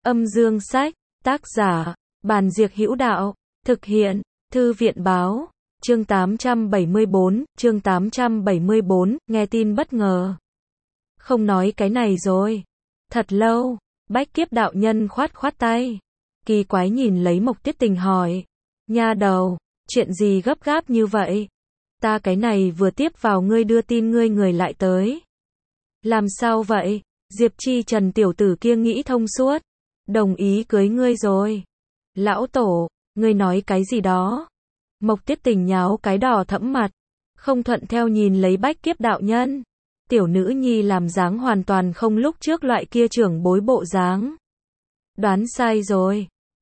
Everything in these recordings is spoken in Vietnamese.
Âm dương sách, tác giả, Bàn Diệc Hữu Đạo, thực hiện, Thư viện báo, chương 874, nghe tin bất ngờ. Không nói cái này rồi. Thật lâu, Bách Kiếp đạo nhân khoát khoát tay. Kỳ quái nhìn lấy Mộc Tiết Tình hỏi. Nha đầu, chuyện gì gấp gáp như vậy? Ta cái này vừa tiếp vào ngươi đưa tin ngươi người lại tới. Làm sao vậy? Diệp Chi Trần tiểu tử kia nghĩ thông suốt. Đồng ý cưới ngươi rồi. Lão tổ, ngươi nói cái gì đó? Mộc Tiết Tình nháo cái đỏ thẫm mặt. Không thuận theo nhìn lấy Bách Kiếp đạo nhân. Tiểu nữ nhi làm dáng hoàn toàn không lúc trước loại kia trưởng bối bộ dáng. Đoán sai rồi.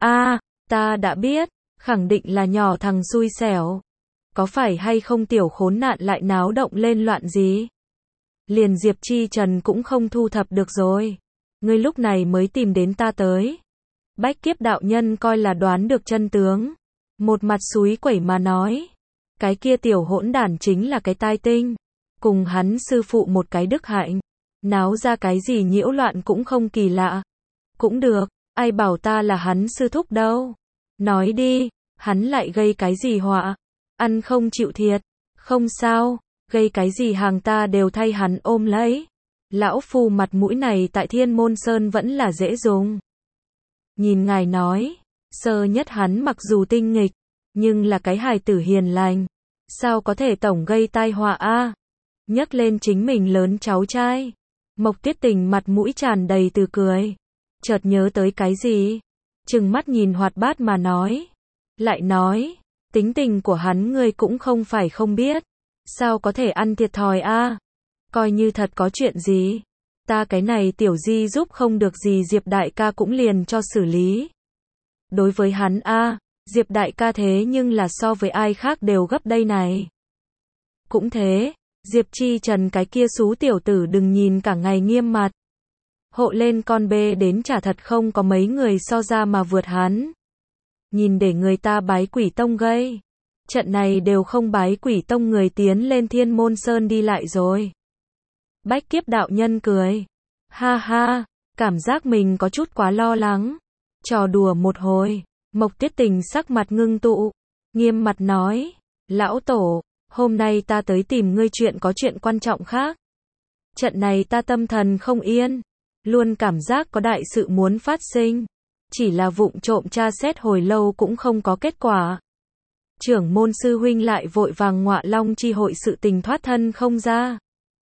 Ta đã biết. Khẳng định là nhỏ thằng xui xẻo. Có phải hay không tiểu khốn nạn lại náo động lên loạn gì? Liền Diệp Chi Trần cũng không thu thập được rồi. Ngươi lúc này mới tìm đến ta tới. Bách Kiếp đạo nhân coi là đoán được chân tướng. Một mặt xúi quẩy mà nói. Cái kia tiểu hỗn đản chính là cái tai tinh. Cùng hắn sư phụ một cái đức hạnh. Náo ra cái gì nhiễu loạn cũng không kỳ lạ. Cũng được, ai bảo ta là hắn sư thúc đâu. Nói đi, hắn lại gây cái gì họa? Ăn không chịu thiệt. Không sao, gây cái gì hàng ta đều thay hắn ôm lấy. Lão phu mặt mũi này tại Thiên Môn Sơn vẫn là dễ dùng. Nhìn ngài nói, sơ nhất hắn mặc dù tinh nghịch, nhưng là cái hài tử hiền lành. Sao có thể tổng gây tai họa a? Nhắc lên chính mình lớn cháu trai. Mộc Tiết Tình mặt mũi tràn đầy từ cười. Chợt nhớ tới cái gì? Trừng mắt nhìn hoạt bát mà nói. Lại nói, tính tình của hắn ngươi cũng không phải không biết. Sao có thể ăn thiệt thòi a? Coi như thật có chuyện gì. Ta cái này tiểu di giúp không được gì Diệp đại ca cũng liền cho xử lý. Đối với hắn Diệp đại ca thế nhưng là so với ai khác đều gấp đây này. Cũng thế, Diệp Chi Trần cái kia xú tiểu tử đừng nhìn cả ngày nghiêm mặt. Hộ lên con bê đến chả thật không có mấy người so ra mà vượt hắn. Nhìn để người ta bái Quỷ Tông gây. Trận này đều không bái Quỷ Tông người tiến lên Thiên Môn Sơn đi lại rồi. Bách Kiếp đạo nhân cười. Ha ha, cảm giác mình có chút quá lo lắng. Trò đùa một hồi, Mộc Tiết Tình sắc mặt ngưng tụ. Nghiêm mặt nói, lão tổ, hôm nay ta tới tìm ngươi chuyện có chuyện quan trọng khác. Trận này ta tâm thần không yên. Luôn cảm giác có đại sự muốn phát sinh. Chỉ là vụng trộm tra xét hồi lâu cũng không có kết quả. Trưởng môn sư huynh lại vội vàng ngọa long chi hội sự tình thoát thân không ra.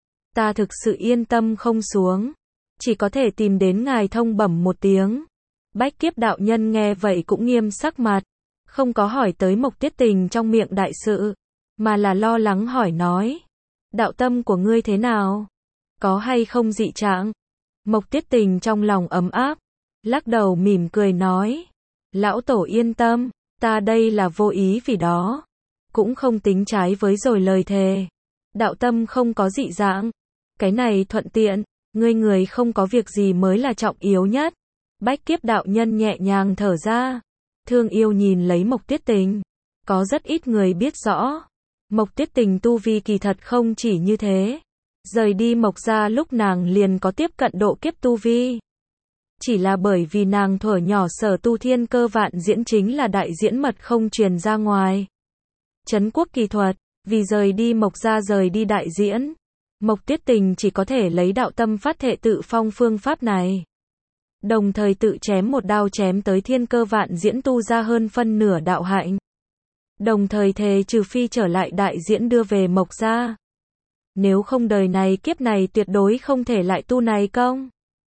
Ta thực sự yên tâm không xuống. Chỉ có thể tìm đến ngài thông bẩm một tiếng. Bách Kiếp đạo nhân nghe vậy cũng nghiêm sắc mặt. Không có hỏi tới Mộc Tiết Tình trong miệng đại sự. Mà là lo lắng hỏi nói. Đạo tâm của ngươi thế nào? Có hay không dị trạng? Mộc Tiết Tình trong lòng ấm áp. Lắc đầu mỉm cười nói. Lão tổ yên tâm. Ta đây là vô ý vì đó. Cũng không tính trái với rồi lời thề. Đạo tâm không có dị dạng. Cái này thuận tiện. Ngươi người không có việc gì mới là trọng yếu nhất. Bách Kiếp đạo nhân nhẹ nhàng thở ra. Thương yêu nhìn lấy Mộc Tiết Tình. Có rất ít người biết rõ. Mộc Tiết Tình tu vi kỳ thật không chỉ như thế. Rời đi Mộc gia lúc nàng liền có tiếp cận độ kiếp tu vi. Chỉ là bởi vì nàng thuở nhỏ sở tu thiên cơ vạn diễn chính là đại diễn mật không truyền ra ngoài. Trấn quốc kỳ thuật, vì rời đi Mộc gia rời đi đại diễn. Mộc Tiết Tình chỉ có thể lấy đạo tâm phát thệ tự phong phương pháp này. Đồng thời tự chém một đao chém tới thiên cơ vạn diễn tu ra hơn phân nửa đạo hạnh. Đồng thời thề trừ phi trở lại đại diễn đưa về Mộc gia. Nếu không đời này kiếp này tuyệt đối không thể lại tu này công.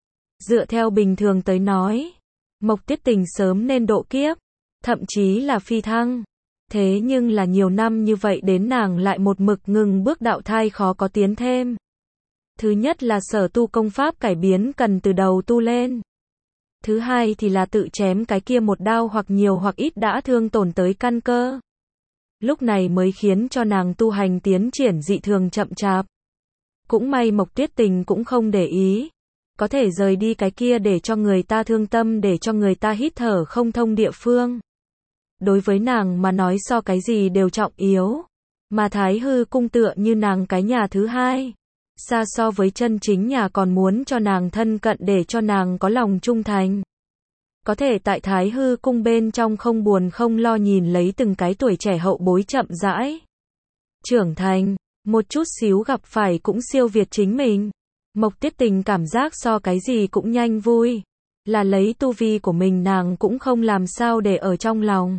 Dựa theo bình thường tới nói, Mộc Tiết Tình sớm nên độ kiếp, thậm chí là phi thăng. Thế nhưng là nhiều năm như vậy đến nàng lại một mực ngừng bước đạo thai khó có tiến thêm. Thứ nhất là sở tu công pháp cải biến cần từ đầu tu lên. Thứ hai thì là tự chém cái kia một đao hoặc nhiều hoặc ít đã thương tổn tới căn cơ. Lúc này mới khiến cho nàng tu hành tiến triển dị thường chậm chạp. Cũng may Mộc Tiết Tình cũng không để ý. Có thể rời đi cái kia để cho người ta thương tâm để cho người ta hít thở không thông địa phương. Đối với nàng mà nói so cái gì đều trọng yếu. Mà Thái Hư cung tựa như nàng cái nhà thứ hai. Xa so với chân chính nhà còn muốn cho nàng thân cận để cho nàng có lòng trung thành. có thể tại Thái Hư cung bên trong không buồn không lo nhìn lấy từng cái tuổi trẻ hậu bối chậm rãi trưởng thành, một chút xíu gặp phải cũng siêu việt chính mình. Mộc Tiết Tình cảm giác so cái gì cũng nhanh vui, là lấy tu vi của mình nàng cũng không làm sao để ở trong lòng.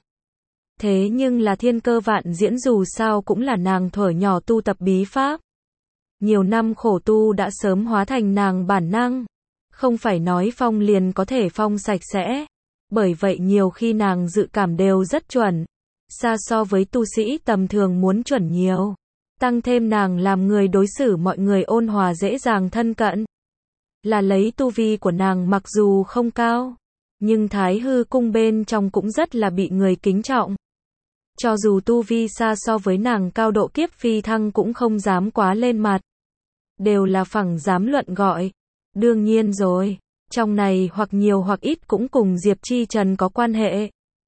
Thế nhưng là thiên cơ vạn diễn dù sao cũng là nàng thuở nhỏ tu tập bí pháp. Nhiều năm khổ tu đã sớm hóa thành nàng bản năng. Không phải nói phong liền có thể phong sạch sẽ. Bởi vậy nhiều khi nàng dự cảm đều rất chuẩn. Xa so với tu sĩ tầm thường muốn chuẩn nhiều. Tăng thêm nàng làm người đối xử mọi người ôn hòa dễ dàng thân cận. Là lấy tu vi của nàng mặc dù không cao. Nhưng Thái Hư cung bên trong cũng rất là bị người kính trọng. Cho dù tu vi xa so với nàng cao độ kiếp phi thăng cũng không dám quá lên mặt. Đều là phẳng dám luận gọi. Đương nhiên rồi, trong này hoặc nhiều hoặc ít cũng cùng Diệp Chi Trần có quan hệ.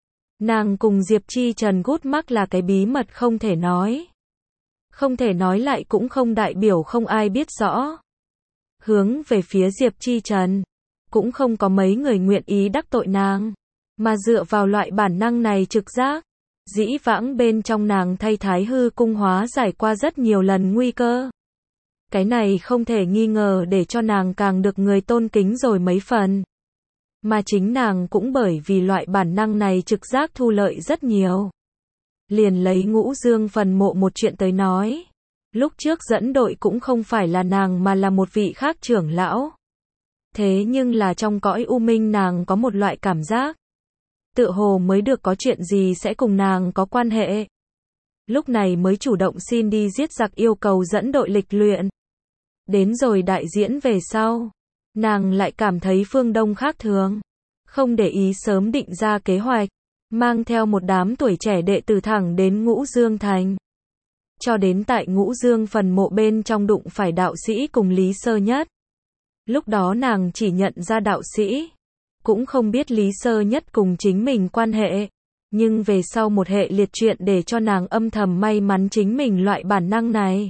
Nàng cùng Diệp Chi Trần gút mắc là cái bí mật không thể nói. Không thể nói lại cũng không đại biểu không ai biết rõ. Hướng về phía Diệp Chi Trần, cũng không có mấy người nguyện ý đắc tội nàng. Mà dựa vào loại bản năng này trực giác. Dĩ vãng bên trong nàng thay Thái Hư cung hóa giải qua rất nhiều lần nguy cơ. Cái này không thể nghi ngờ để cho nàng càng được người tôn kính rồi mấy phần. Mà chính nàng cũng bởi vì loại bản năng này trực giác thu lợi rất nhiều. Liền lấy Ngũ Dương phần mộ một chuyện tới nói. Lúc trước dẫn đội cũng không phải là nàng mà là một vị khác trưởng lão. Thế nhưng là trong cõi u minh nàng có một loại cảm giác. Tựa hồ mới được có chuyện gì sẽ cùng nàng có quan hệ. Lúc này mới chủ động xin đi giết giặc yêu cầu dẫn đội lịch luyện. Đến rồi đại diễn về sau. Nàng lại cảm thấy phương Đông khác thường. Không để ý sớm định ra kế hoạch. Mang theo một đám tuổi trẻ đệ tử thẳng đến Ngũ Dương Thành. Cho đến tại Ngũ Dương phần mộ bên trong đụng phải đạo sĩ cùng Lý Sơ Nhất. Lúc đó nàng chỉ nhận ra đạo sĩ. Cũng không biết Lý Sơ Nhất cùng chính mình quan hệ. Nhưng về sau một hệ liệt chuyện để cho nàng âm thầm may mắn chính mình loại bản năng này.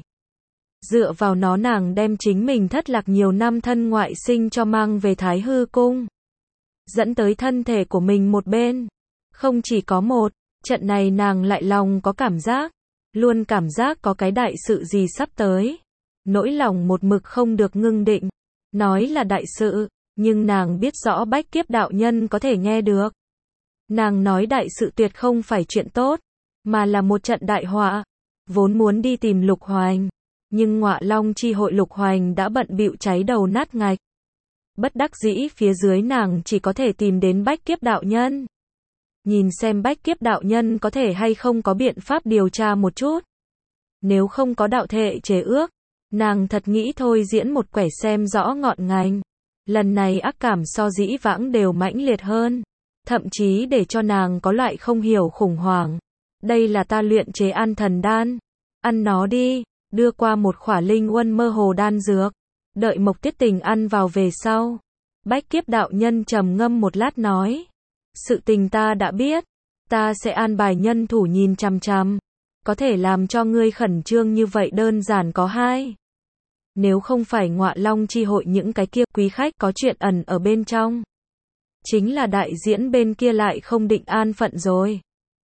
Dựa vào nó nàng đem chính mình thất lạc nhiều năm thân ngoại sinh cho mang về Thái Hư cung. Dẫn tới thân thể của mình một bên. Không chỉ có một, trận này nàng lại lòng có cảm giác. Luôn cảm giác có cái đại sự gì sắp tới. Nỗi lòng một mực không được ngưng định. Nói là đại sự, nhưng nàng biết rõ Bách Kiếp đạo nhân có thể nghe được. Nàng nói đại sự tuyệt không phải chuyện tốt, mà là một trận đại họa. Vốn muốn đi tìm Lục Hoành, nhưng Ngọa Long chi hội Lục Hoành đã bận bịu cháy đầu nát ngạch. Bất đắc dĩ phía dưới nàng chỉ có thể tìm đến Bách Kiếp đạo nhân. Nhìn xem Bách Kiếp đạo nhân có thể hay không có biện pháp điều tra một chút. Nếu không có đạo thệ chế ước, nàng thật nghĩ thôi diễn một quẻ xem rõ ngọn ngành. Lần này ác cảm so dĩ vãng đều mãnh liệt hơn. Thậm chí để cho nàng có loại không hiểu khủng hoảng. Đây là ta luyện chế an thần đan. Ăn nó đi, đưa qua một khỏa linh uân mơ hồ đan dược. Đợi Mộc Tiết Tình ăn vào về sau. Bách Kiếp đạo nhân trầm ngâm một lát nói. Sự tình ta đã biết. Ta sẽ an bài nhân thủ nhìn chằm chằm. Có thể làm cho ngươi khẩn trương như vậy đơn giản có hai. Nếu không phải Ngọa Long chi hội những cái kia quý khách có chuyện ẩn ở bên trong. Chính là đại diễn bên kia lại không định an phận rồi.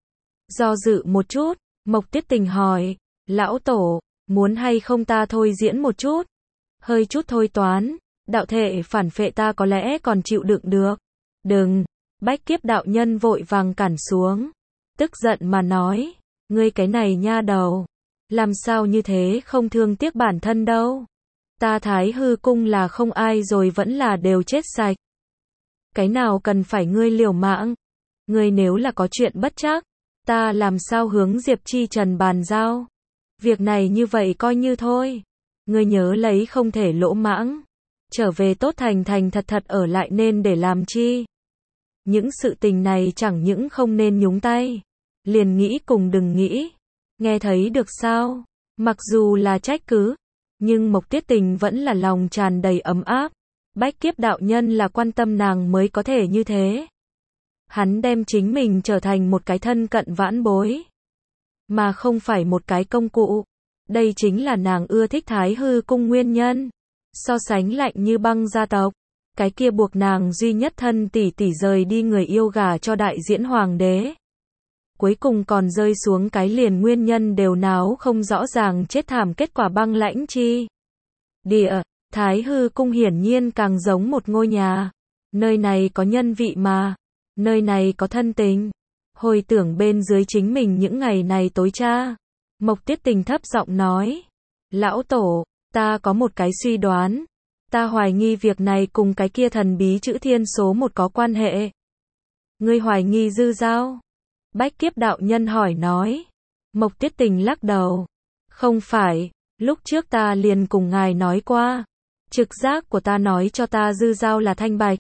Do dự một chút, Mộc Tiết Tình hỏi, lão tổ, muốn hay không ta thôi diễn một chút? Hơi chút thôi toán, đạo thể phản phệ ta có lẽ còn chịu đựng được. Đừng, Bách Kiếp đạo nhân vội vàng cản xuống. Tức giận mà nói, ngươi cái này nha đầu. Làm sao như thế không thương tiếc bản thân đâu. Ta Thái Hư cung là không ai rồi vẫn là đều chết sạch. Cái nào cần phải ngươi liều mạng. Ngươi nếu là có chuyện bất trắc, ta làm sao hướng Diệp Chi Trần bàn giao. Việc này như vậy coi như thôi. Ngươi nhớ lấy không thể lỗ mãng. Trở về tốt thành thành thật thật ở lại nên để làm chi. Những sự tình này chẳng những không nên nhúng tay. Liền nghĩ cùng đừng nghĩ. Nghe thấy được sao? Mặc dù là trách cứ. Nhưng Mộc Tiết Tình vẫn là lòng tràn đầy ấm áp. Bách Kiếp đạo nhân là quan tâm nàng mới có thể như thế. Hắn đem chính mình trở thành một cái thân cận vãn bối. Mà không phải một cái công cụ. Đây chính là nàng ưa thích Thái Hư cung nguyên nhân. So sánh lạnh như băng gia tộc. Cái kia buộc nàng duy nhất thân tỷ tỷ rời đi người yêu gả cho đại diễn hoàng đế. Cuối cùng còn rơi xuống cái liền nguyên nhân đều náo không rõ ràng chết thảm kết quả băng lãnh chi. Địa, Thái Hư cung hiển nhiên càng giống một ngôi nhà. Nơi này có nhân vị mà. Nơi này có thân tình. Hồi tưởng bên dưới chính mình những ngày này tối tra. Mộc Tiết Tình thấp giọng nói. Lão tổ, ta có một cái suy đoán. Ta hoài nghi việc này cùng cái kia thần bí chữ thiên số một có quan hệ. Ngươi hoài nghi Dư Giao? Bách Kiếp đạo nhân hỏi nói. Mộc Tiết Tình lắc đầu. Không phải, lúc trước ta liền cùng ngài nói qua. Trực giác của ta nói cho ta Dư Giao là thanh bạch.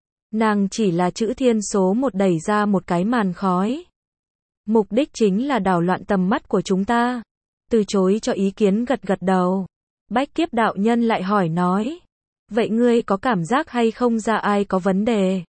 Nàng chỉ là chữ thiên số một đẩy ra một cái màn khói. Mục đích chính là đảo loạn tầm mắt của chúng ta. Từ chối cho ý kiến gật gật đầu. Bách Kiếp đạo nhân lại hỏi nói. Vậy ngươi có cảm giác hay không ra ai có vấn đề?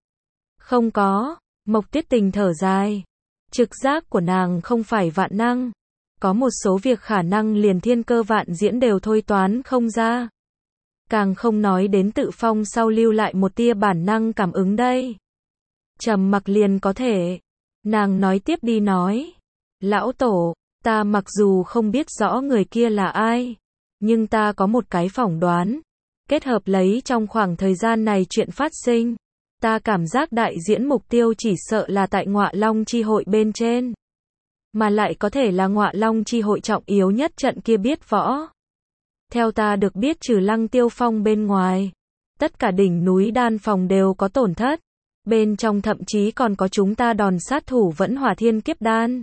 Không có. Mộc Tiết Tình thở dài. Trực giác của nàng không phải vạn năng. Có một số việc khả năng liền thiên cơ vạn diễn đều thôi toán không ra. Càng không nói đến tự phong sau lưu lại một tia bản năng cảm ứng đây. Trầm mặc liền có thể. Nàng nói tiếp đi nói. Lão tổ, ta mặc dù không biết rõ người kia là ai. Nhưng ta có một cái phỏng đoán. Kết hợp lấy trong khoảng thời gian này chuyện phát sinh. Ta cảm giác đại diễn mục tiêu chỉ sợ là tại Ngọa Long chi hội bên trên. Mà lại có thể là Ngọa Long chi hội trọng yếu nhất trận kia biết võ. Theo ta được biết trừ Lăng Tiêu Phong bên ngoài. Tất cả đỉnh núi đan phòng đều có tổn thất. Bên trong thậm chí còn có chúng ta đòn sát thủ Vẫn Hỏa Thiên Kiếp Đan.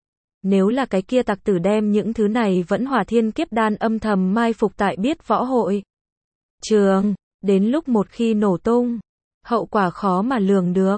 Nếu là cái kia tặc tử đem những thứ này Vẫn Hỏa Thiên Kiếp Đan âm thầm mai phục tại biết võ hội trường, đến lúc một khi nổ tung, hậu quả khó mà lường được.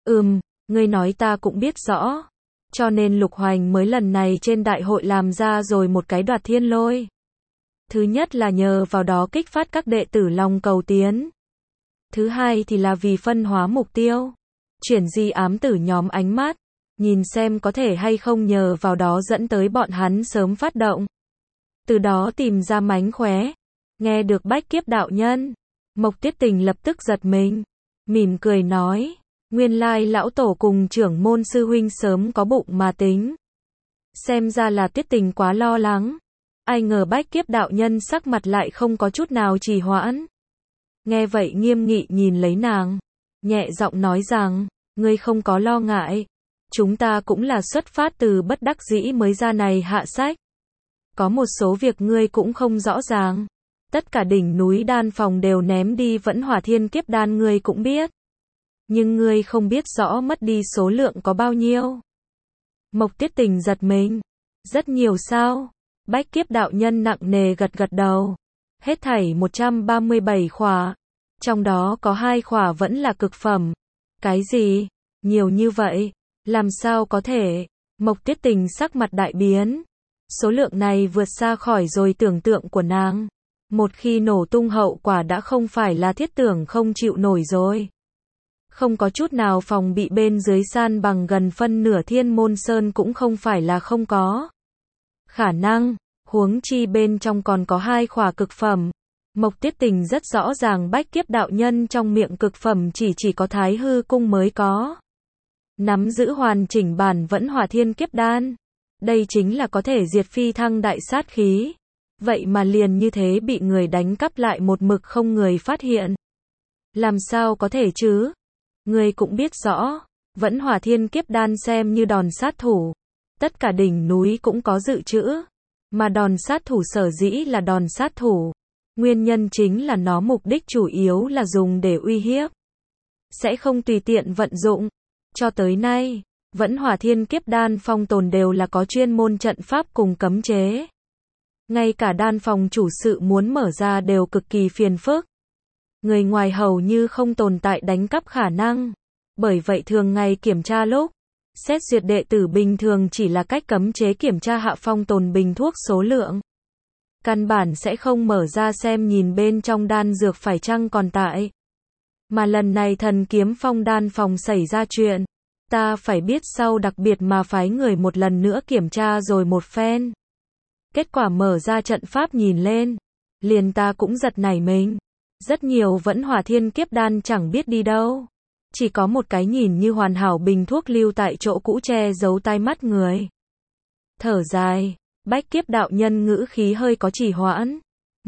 Ngươi nói ta cũng biết rõ. Cho nên Lục Hoành mới lần này trên đại hội làm ra rồi một cái Đoạt Thiên Lôi. Thứ nhất là nhờ vào đó kích phát các đệ tử lòng cầu tiến. Thứ hai thì là vì phân hóa mục tiêu. Chuyển di ám tử nhóm ánh mắt. Nhìn xem có thể hay không nhờ vào đó dẫn tới bọn hắn sớm phát động. Từ đó tìm ra mánh khóe. Nghe được Bách Kiếp đạo nhân. Mộc Tiết Tình lập tức giật mình. Mỉm cười nói. Nguyên lai lão tổ cùng trưởng môn sư huynh sớm có bụng mà tính. Xem ra là Tiết Tình quá lo lắng. Ai ngờ Bách Kiếp đạo nhân sắc mặt lại không có chút nào trì hoãn. Nghe vậy nghiêm nghị nhìn lấy nàng. Nhẹ giọng nói rằng. Ngươi không có lo ngại. Chúng ta cũng là xuất phát từ bất đắc dĩ mới ra này hạ sách. Có một số việc ngươi cũng không rõ ràng. Tất cả đỉnh núi đan phòng đều ném đi Vẫn Hỏa Thiên Kiếp Đan ngươi cũng biết. Nhưng ngươi không biết rõ mất đi số lượng có bao nhiêu. Mộc Tiết Tình giật mình. Rất nhiều sao? Bách Kiếp đạo nhân nặng nề gật gật đầu. Hết thảy 137 khỏa. Trong đó có 2 khỏa vẫn là cực phẩm. Cái gì? Nhiều như vậy? Làm sao có thể? Mộc Tiết Tình sắc mặt đại biến. Số lượng này vượt xa khỏi rồi tưởng tượng của nàng. Một khi nổ tung hậu quả đã không phải là thiết tưởng không chịu nổi rồi. Không có chút nào phòng bị bên dưới san bằng gần phân nửa Thiên Môn Sơn cũng không phải là không có khả năng, huống chi bên trong còn có 2 khỏa cực phẩm. Mộc Tiết Tình rất rõ ràng Bách Kiếp đạo nhân trong miệng cực phẩm chỉ có Thái Hư cung mới có. Nắm giữ hoàn chỉnh bản Vẫn Hỏa Thiên Kiếp Đan. Đây chính là có thể diệt phi thăng đại sát khí. Vậy mà liền như thế bị người đánh cắp lại một mực không người phát hiện. Làm sao có thể chứ? Người cũng biết rõ, Vẫn Hỏa Thiên Kiếp Đan xem như đòn sát thủ. Tất cả đỉnh núi cũng có dự trữ. Mà đòn sát thủ sở dĩ là đòn sát thủ. Nguyên nhân chính là nó mục đích chủ yếu là dùng để uy hiếp. Sẽ không tùy tiện vận dụng. Cho tới nay, Vẫn Hỏa Thiên Kiếp Đan phong tồn đều là có chuyên môn trận pháp cùng cấm chế. Ngay cả đan phòng chủ sự muốn mở ra đều cực kỳ phiền phức. Người ngoài hầu như không tồn tại đánh cắp khả năng. Bởi vậy thường ngày kiểm tra lúc xét duyệt đệ tử bình thường chỉ là cách cấm chế kiểm tra hạ phong tồn bình thuốc số lượng. Căn bản sẽ không mở ra xem nhìn bên trong đan dược phải chăng còn tại. Mà lần này Thần Kiếm Phong đan phòng xảy ra chuyện. Ta phải biết sau đặc biệt mà phái người một lần nữa kiểm tra rồi một phen. Kết quả mở ra trận pháp nhìn lên. Liền ta cũng giật nảy mình. Rất nhiều vẫn hỏa thiên kiếp đan chẳng biết đi đâu. Chỉ có một cái nhìn như hoàn hảo bình thuốc lưu tại chỗ cũ che giấu tai mắt người. Thở dài, Bách Kiếp đạo nhân ngữ khí hơi có trì hoãn.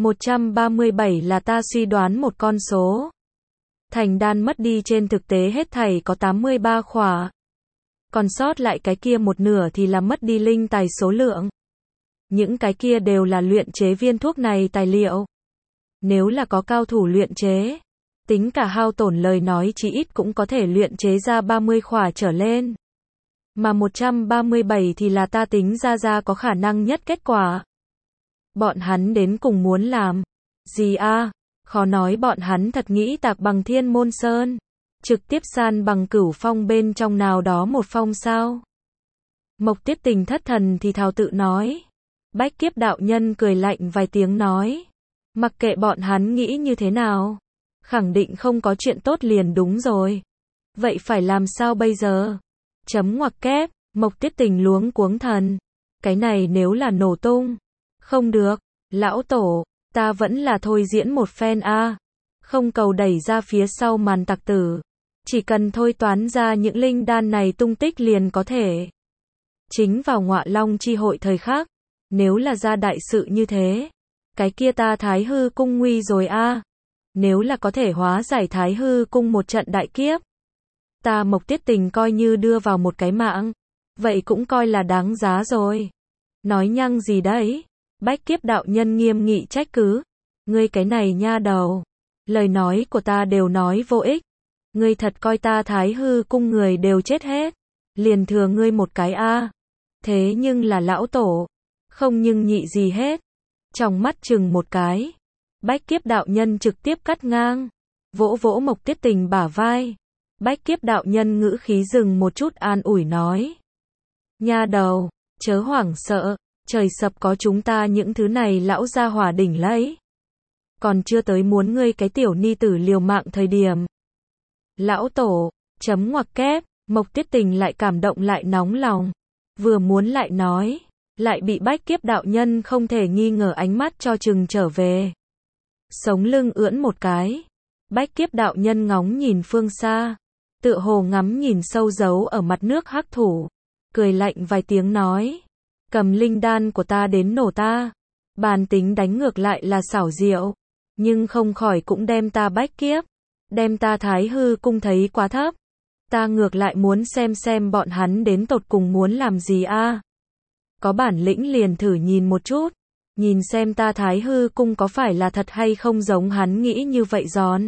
137 là ta suy đoán một con số. Thành đan mất đi trên thực tế hết thảy có 83 khỏa. Còn sót lại cái kia một nửa thì là mất đi linh tài số lượng. Những cái kia đều là luyện chế viên thuốc này tài liệu. Nếu là có cao thủ luyện chế, tính cả hao tổn lời nói chí ít cũng có thể luyện chế ra 30 khỏa trở lên. Mà 137 thì là ta tính ra có khả năng nhất kết quả. Bọn hắn đến cùng muốn làm gì a? Khó nói bọn hắn thật nghĩ tạc bằng Thiên Môn Sơn, trực tiếp san bằng Cửu Phong bên trong nào đó một phong sao? Mộc Tiết Tình thất thần thì thào tự nói. Bách Kiếp đạo nhân cười lạnh vài tiếng nói, mặc kệ bọn hắn nghĩ như thế nào, khẳng định không có chuyện tốt liền đúng rồi. Vậy phải làm sao bây giờ? Chấm ngoặc kép, Mộc Tiết Tình luống cuống thần. Cái này nếu là nổ tung, không được, lão tổ, ta vẫn là thôi diễn một phen a, không cầu đẩy ra phía sau màn tặc tử, chỉ cần thôi toán ra những linh đan này tung tích liền có thể. Chính vào Ngọa Long chi hội thời khắc, nếu là ra đại sự như thế, cái kia ta Thái Hư cung nguy rồi a. Nếu là có thể hóa giải Thái Hư cung một trận đại kiếp, ta Mộc Tiết Tình coi như đưa vào một cái mạng, vậy cũng coi là đáng giá rồi. Nói nhăng gì đấy? Bách Kiếp đạo nhân nghiêm nghị trách cứ. Ngươi cái này nha đầu, lời nói của ta đều nói vô ích. Ngươi thật coi ta Thái Hư cung người đều chết hết, liền thừa ngươi một cái a. Thế nhưng là lão tổ, không nhưng nhị gì hết. Trong mắt chừng một cái, Bách Kiếp đạo nhân trực tiếp cắt ngang, vỗ vỗ Mộc Tiết Tình bả vai. Bách Kiếp đạo nhân ngữ khí dừng một chút an ủi nói. Nha đầu, chớ hoảng sợ, trời sập có chúng ta những thứ này lão gia hỏa đỉnh lấy. Còn chưa tới muốn ngươi cái tiểu ni tử liều mạng thời điểm. Lão tổ, chấm ngoặc kép, Mộc Tiết Tình lại cảm động lại nóng lòng. Vừa muốn lại nói, lại bị Bách Kiếp đạo nhân không thể nghi ngờ ánh mắt cho chừng trở về. Sống lưng ưỡn một cái. Bách Kiếp đạo nhân ngóng nhìn phương xa, tựa hồ ngắm nhìn sâu giấu ở mặt nước hắc thủ, cười lạnh vài tiếng nói, cầm linh đan của ta đến nổ ta. Bàn tính đánh ngược lại là xảo diệu, nhưng không khỏi cũng đem ta Bách Kiếp, đem ta Thái Hư cung thấy quá thấp. Ta ngược lại muốn xem bọn hắn đến tột cùng muốn làm gì a. Có bản lĩnh liền thử nhìn một chút, nhìn xem ta Thái Hư cung có phải là thật hay không giống hắn nghĩ như vậy giòn.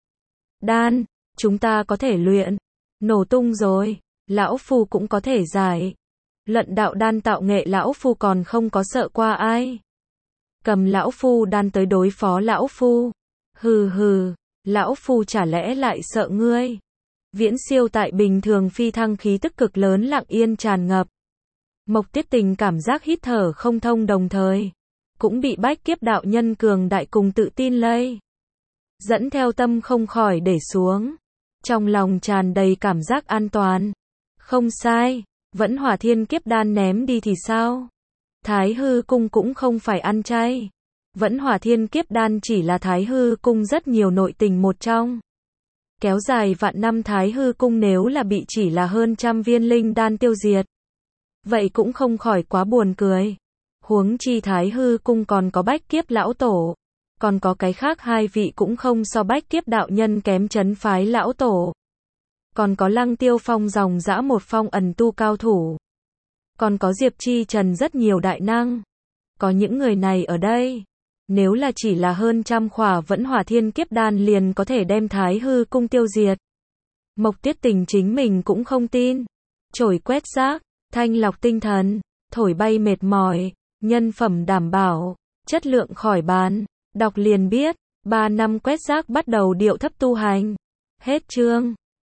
Đan, chúng ta có thể luyện, nổ tung rồi, lão phu cũng có thể giải. Luận đạo đan tạo nghệ lão phu còn không có sợ qua ai. Cầm lão phu đan tới đối phó lão phu. Hừ hừ, lão phu chả lẽ lại sợ ngươi. Viễn siêu tại bình thường phi thăng khí tức cực lớn lặng yên tràn ngập. Mộc Tiết Tình cảm giác hít thở không thông đồng thời, cũng bị Bách Kiếp đạo nhân cường đại cùng tự tin lây dẫn theo tâm không khỏi để xuống. Trong lòng tràn đầy cảm giác an toàn. Không sai, vẫn hỏa thiên kiếp đan ném đi thì sao? Thái Hư cung cũng không phải ăn chay. Vẫn hỏa thiên kiếp đan chỉ là Thái Hư cung rất nhiều nội tình một trong. Kéo dài vạn năm Thái Hư cung nếu là bị chỉ là hơn trăm viên linh đan tiêu diệt, vậy cũng không khỏi quá buồn cười. Huống chi Thái Hư cung còn có Bách Kiếp lão tổ, còn có cái khác hai vị cũng không so Bách Kiếp đạo nhân kém chấn phái lão tổ. Còn có Lăng Tiêu Phong dòng dã một phong ẩn tu cao thủ. Còn có Diệp Chi Trần rất nhiều đại năng. Có những người này ở đây, nếu là chỉ là hơn trăm khỏa vẫn hỏa thiên kiếp đan liền có thể đem Thái Hư cung tiêu diệt. Mộc Tiết Tình chính mình cũng không tin. Chổi quét rác, thanh lọc tinh thần, thổi bay mệt mỏi, nhân phẩm đảm bảo, chất lượng khỏi bàn. Đọc liền biết, 3 năm quét rác bắt đầu điệu thấp tu hành. Hết chương.